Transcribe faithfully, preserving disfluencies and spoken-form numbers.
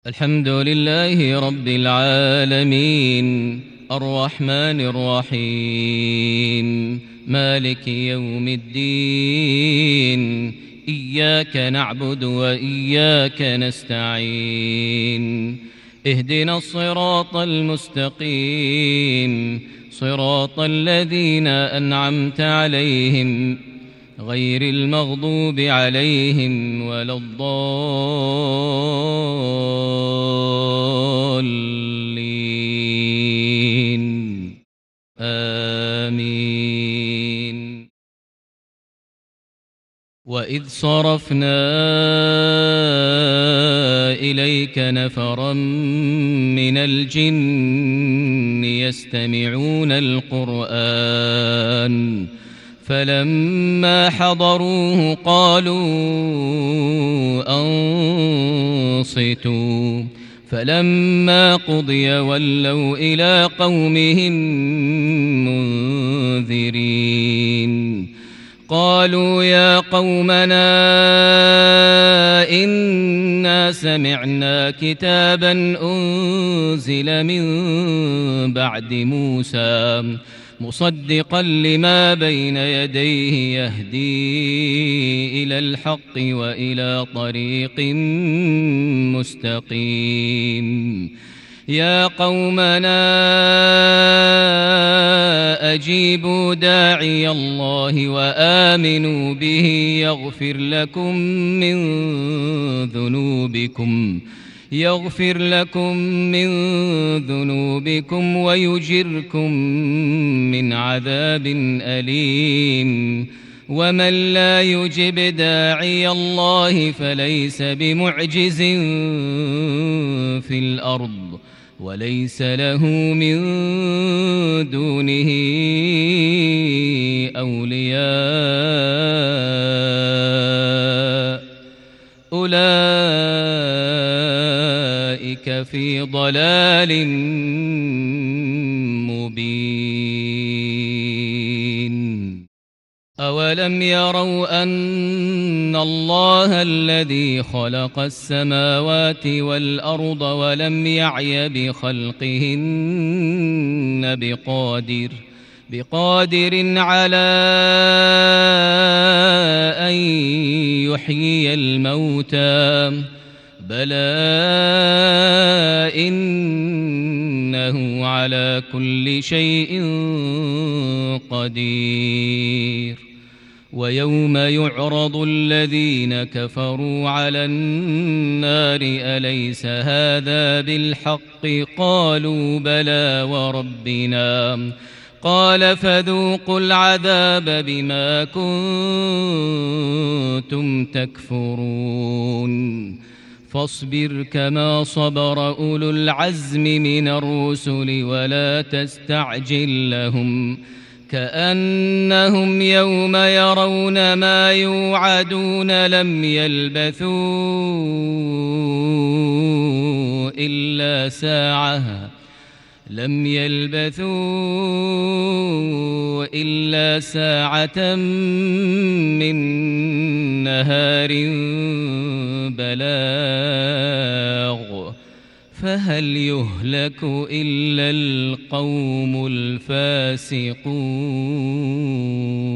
الحمد لله رب العالمين الرحمن الرحيم مالك يوم الدين إياك نعبد وإياك نستعين اهدنا الصراط المستقيم صراط الذين أنعمت عليهم غير المغضوب عليهم ولا الضالين آمين. وإذ صرفنا إليك نفرا من الجن يستمعون القرآن فلما حضروه قالوا أنصتوا فلما قضي ولوا إلى قومهم منذرين قالوا يا قومنا إنا سمعنا كتابا أنزل من بعد موسى مصدقا لما بين يديه يهدي إلى الحق وإلى طريق مستقيم يا قومنا أجيبوا داعي الله وآمنوا به يغفر لكم من ذنوبكم يغفر لكم من ذنوبكم ويجركم من عذاب أليم ومن لا يجب داعي الله فليس بمعجز في الأرض وليس له من دونه أولياء أولئك في ضلال مبين. أولم يروا أن الله الذي خلق السماوات والأرض ولم يعي بخلقهن بقادر بقادر على أن يحيي الموتى بلى إنه على كل شيء قدير. ويوم يعرض الذين كفروا على النار أليس هذا بالحق قالوا بلى وربنا قال فذوقوا العذاب بما كنتم تكفرون. فاصبر كما صبر أولو العزم من الرسل ولا تستعجل لهم كأنهم يوم يرون ما يوعدون لم يلبثوا إلا ساعة لم يلبثوا إلا ساعة من نهار بلاغ فهل يهلك إلا القوم الفاسقون.